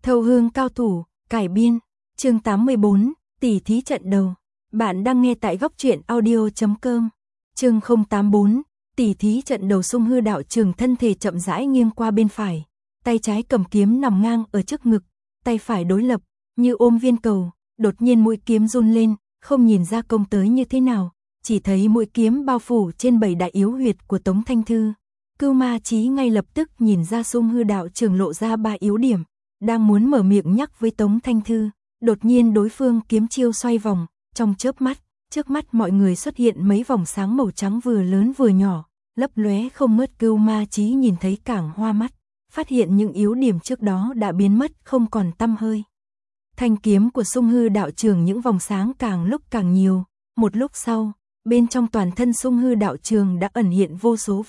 Thâu hương cao thủ, cải biên, chương 84, tỷ thí trận đầu. Bạn đang nghe tại góc truyện audio.com. Chương 084, tỷ thí trận đầu. Sung Hư đạo trường thân thể chậm rãi nghiêng qua bên phải, tay trái cầm kiếm nằm ngang ở trước ngực, tay phải đối lập, như ôm viên cầu, đột nhiên mũi kiếm run lên, không nhìn ra công tới như thế nào, chỉ thấy mũi kiếm bao phủ trên 7 đại yếu huyệt của Tống Thanh Thư. Cưu Ma Chí ngay lập tức nhìn ra Sung Hư đạo trường lộ ra 3 yếu điểm, đang muốn mở miệng nhắc với Tống Thanh Thư, đột nhiên đối phương kiếm chiêu xoay vòng, trong chớp mắt, trước mắt mọi người xuất hiện mấy vòng sáng màu trắng vừa lớn vừa nhỏ, lấp lóe không ngớt. Cưu Ma Chí nhìn thấy càng hoa mắt, phát hiện những yếu điểm trước đó đã biến mất không còn tăm hơi. Thanh kiếm của Sung Hư đạo trường những vòng sáng càng lúc càng nhiều, một lúc sau, bên trong toàn thân Sung Hư đạo trường đã ẩn hiện vô số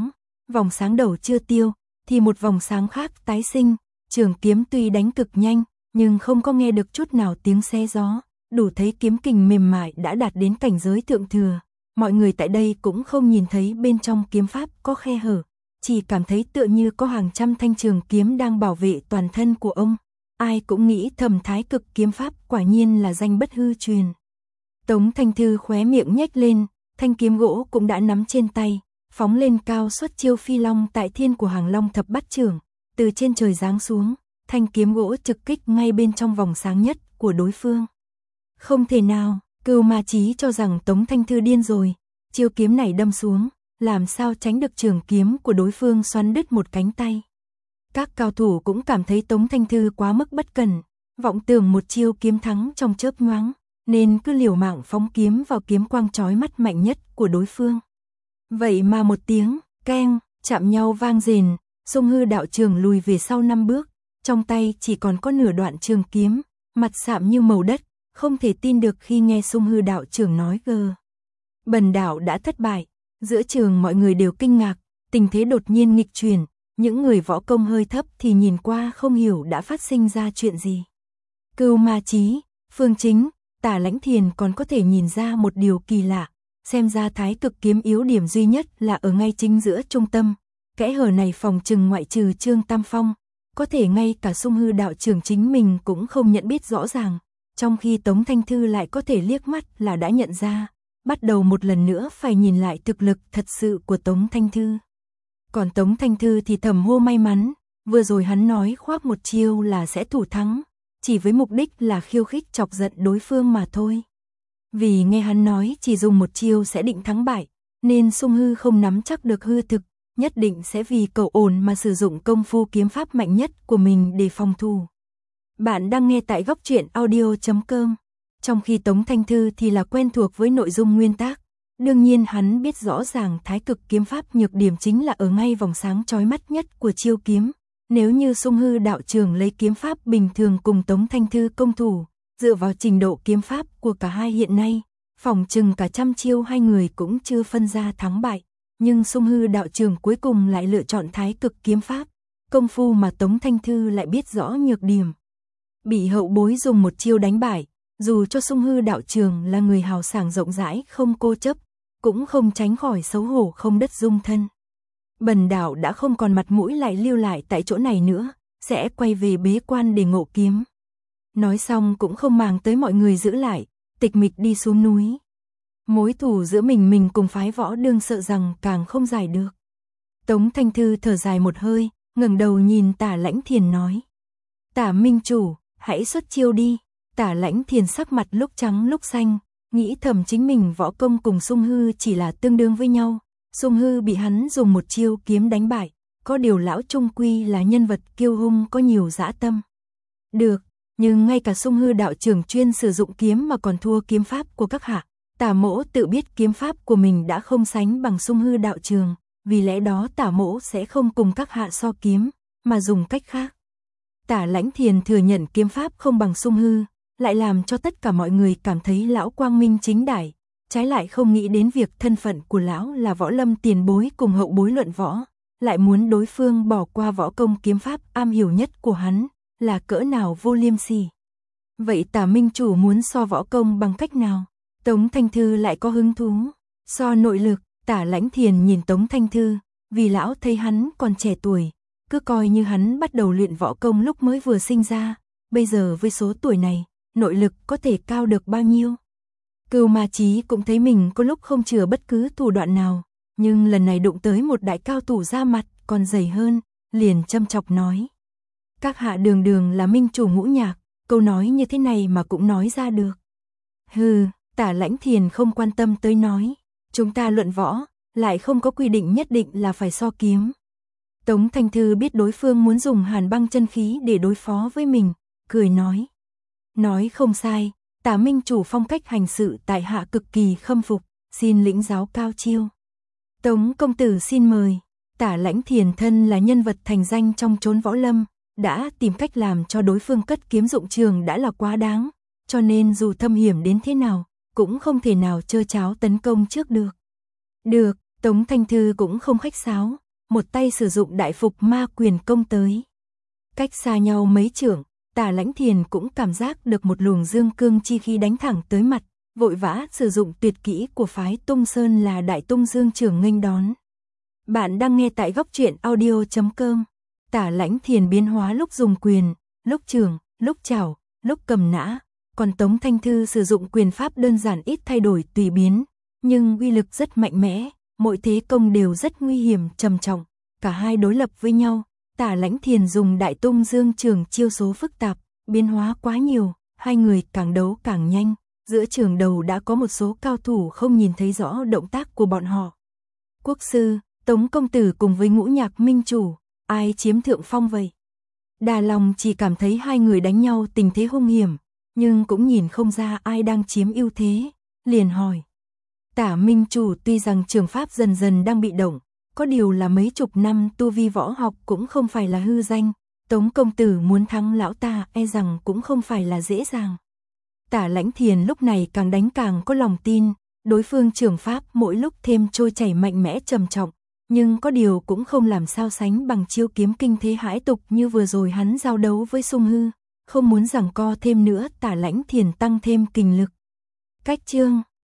vòng sáng đầu chưa tiêu, thì một vòng sáng khác tái sinh. Trường kiếm tuy đánh cực nhanh, nhưng không có nghe được chút nào tiếng xé gió, đủ thấy kiếm kình mềm mại đã đạt đến cảnh giới thượng thừa. Mọi người tại đây cũng không nhìn thấy bên trong kiếm pháp có khe hở, chỉ cảm thấy tựa như có hàng trăm thanh trường kiếm đang bảo vệ toàn thân của ông. Ai cũng nghĩ thầm thái cực kiếm pháp quả nhiên là danh bất hư truyền. Tống Thanh Thư khóe miệng nhếch lên, thanh kiếm gỗ cũng đã nắm trên tay, phóng lên cao xuất chiêu phi long tại thiên của Hàng Long thập bát trưởng, từ trên trời giáng xuống, thanh kiếm gỗ trực kích ngay bên trong vòng sáng nhất của đối phương. Không thể nào, Cưu Ma Chí cho rằng Tống Thanh Thư điên rồi, chiêu kiếm này đâm xuống, làm sao tránh được trường kiếm của đối phương xoắn đứt một cánh tay. Các cao thủ cũng cảm thấy Tống Thanh Thư quá mức bất cẩn, vọng tưởng một chiêu kiếm thắng trong chớp nhoáng, nên cứ liều mạng phóng kiếm vào kiếm quang chói mắt mạnh nhất của đối phương. Vậy mà một tiếng keng chạm nhau vang rền, Sung Hư đạo trường lùi về sau 5 bước, trong tay chỉ còn có nửa đoạn trường kiếm, mặt sạm như màu đất, không thể tin được khi nghe Sung Hư đạo trường nói bần đạo đã thất bại. Giữa trường mọi người đều kinh ngạc, tình thế đột nhiên nghịch chuyển, những người võ công hơi thấp thì nhìn qua không hiểu đã phát sinh ra chuyện gì. Cưu Ma Chí, Phương Chính, Tả Lãnh Thiền còn có thể nhìn ra một điều kỳ lạ, xem ra thái cực kiếm yếu điểm duy nhất là ở ngay chính giữa trung tâm. Kẽ hở này phòng trừng ngoại trừ Trương Tam Phong, có thể ngay cả Sung Hư đạo trưởng chính mình cũng không nhận biết rõ ràng, trong khi Tống Thanh Thư lại có thể liếc mắt là đã nhận ra. Bắt đầu một lần nữa phải nhìn lại thực lực thật sự của Tống Thanh Thư. Còn Tống Thanh Thư thì thầm hô may mắn, vừa rồi hắn nói khoác một chiêu là sẽ thủ thắng, chỉ với mục đích là khiêu khích chọc giận đối phương mà thôi. Vì nghe hắn nói chỉ dùng một chiêu sẽ định thắng bại, nên Sung Hư không nắm chắc được hư thực, nhất định sẽ vì cầu ổn mà sử dụng công phu kiếm pháp mạnh nhất của mình để phòng thủ. Bạn đang nghe tại góc truyện audio.com. Trong khi Tống Thanh Thư thì là quen thuộc với nội dung nguyên tác, đương nhiên hắn biết rõ ràng thái cực kiếm pháp nhược điểm chính là ở ngay vòng sáng chói mắt nhất của chiêu kiếm. Nếu như Sung Hư đạo trường lấy kiếm pháp bình thường cùng Tống Thanh Thư công thủ, dựa vào trình độ kiếm pháp của cả hai hiện nay, phỏng chừng cả trăm chiêu hai người cũng chưa phân ra thắng bại. Nhưng Sung Hư đạo trường cuối cùng lại lựa chọn thái cực kiếm pháp, công phu mà Tống Thanh Thư lại biết rõ nhược điểm. Bị hậu bối dùng một chiêu đánh bại, dù cho Sung Hư đạo trường là người hào sảng rộng rãi không cố chấp, cũng không tránh khỏi xấu hổ không đất dung thân. Bần đạo đã không còn mặt mũi lại lưu lại tại chỗ này nữa, sẽ quay về bế quan để ngộ kiếm. Nói xong cũng không màng tới mọi người giữ lại, tịch mịch đi xuống núi. Mối thù giữa mình cùng phái võ đương sợ rằng càng không giải được. Tống Thanh Thư thở dài một hơi, ngẩng đầu nhìn Tả Lãnh Thiền nói: Tả minh chủ, hãy xuất chiêu đi. Tả Lãnh Thiền sắc mặt lúc trắng lúc xanh, nghĩ thầm chính mình võ công cùng Sung Hư chỉ là tương đương với nhau. Sung Hư bị hắn dùng một chiêu kiếm đánh bại, có điều lão trung quy là nhân vật kiêu hung có nhiều dã tâm. Được, nhưng ngay cả Sung Hư đạo trưởng chuyên sử dụng kiếm mà còn thua kiếm pháp của các hạ. Tả mỗ tự biết kiếm pháp của mình đã không sánh bằng Sung Hư đạo trường, vì lẽ đó Tả mỗ sẽ không cùng các hạ so kiếm, mà dùng cách khác. Tả Lãnh Thiền thừa nhận kiếm pháp không bằng Sung Hư, lại làm cho tất cả mọi người cảm thấy lão quang minh chính đại, trái lại không nghĩ đến việc thân phận của lão là võ lâm tiền bối cùng hậu bối luận võ, lại muốn đối phương bỏ qua võ công kiếm pháp am hiểu nhất của hắn, là cỡ nào vô liêm sỉ. Vậy Tả minh chủ muốn so võ công bằng cách nào? Tống Thanh Thư lại có hứng thú. So nội lực. Tả Lãnh Thiền nhìn Tống Thanh Thư, vì lão thấy hắn còn trẻ tuổi, cứ coi như hắn bắt đầu luyện võ công lúc mới vừa sinh ra, bây giờ với số tuổi này, nội lực có thể cao được bao nhiêu. Cưu Ma Chí cũng thấy mình có lúc không chừa bất cứ thủ đoạn nào, nhưng lần này đụng tới một đại cao thủ ra mặt còn dày hơn, liền châm chọc nói. Các hạ đường đường là minh chủ Ngũ Nhạc, câu nói như thế này mà cũng nói ra được. Hừ, Tả Lãnh Thiền không quan tâm tới nói, chúng ta luận võ, lại không có quy định nhất định là phải so kiếm. Tống Thanh Thư biết đối phương muốn dùng Hàn Băng chân khí để đối phó với mình, cười nói. Nói không sai, Tả minh chủ phong cách hành sự tại hạ cực kỳ khâm phục, xin lĩnh giáo cao chiêu. Tống công tử xin mời. Tả Lãnh Thiền thân là nhân vật thành danh trong chốn võ lâm, đã tìm cách làm cho đối phương cất kiếm dụng trường đã là quá đáng, cho nên dù thâm hiểm đến thế nào, cũng không thể nào trơ tráo tấn công trước được. Được, Tống Thanh Thư cũng không khách sáo, một tay sử dụng đại phục ma quyền công tới. Cách xa nhau mấy trượng, Tả Lãnh Thiền cũng cảm giác được một luồng dương cương chi khí đánh thẳng tới mặt, vội vã sử dụng tuyệt kỹ của phái Tung Sơn là Đại Tung Dương Trường nghênh đón. Bạn đang nghe tại goctruyện.audio.com. Tả Lãnh Thiền biến hóa lúc dùng quyền, lúc trường, lúc chảo, lúc cầm nã, còn Tống Thanh Thư sử dụng quyền pháp đơn giản ít thay đổi tùy biến, nhưng uy lực rất mạnh mẽ, mỗi thế công đều rất nguy hiểm trầm trọng, cả hai đối lập với nhau. Tả Lãnh Thiền dùng Đại Tung Dương Trường chiêu số phức tạp, biến hóa quá nhiều, hai người càng đấu càng nhanh, giữa trường đầu đã có một số cao thủ không nhìn thấy rõ động tác của bọn họ. Quốc sư, Tống công tử cùng với Ngũ Nhạc minh chủ, ai chiếm thượng phong vậy? Đà Long chỉ cảm thấy hai người đánh nhau tình thế hung hiểm, nhưng cũng nhìn không ra ai đang chiếm ưu thế, liền hỏi. Tả minh chủ tuy rằng trường pháp dần dần đang bị động, có điều là mấy chục năm tu vi võ học cũng không phải là hư danh, Tống công tử muốn thắng lão ta e rằng cũng không phải là dễ dàng. Tả Lãnh Thiền lúc này càng đánh càng có lòng tin, đối phương trường pháp mỗi lúc thêm trôi chảy mạnh mẽ trầm trọng, nhưng có điều cũng không làm sao sánh bằng chiêu kiếm kinh thế hãi tục như vừa rồi hắn giao đấu với Sung Hư, không muốn giằng co thêm nữa. Tả Lãnh Thiền tăng thêm kình lực. Cách chương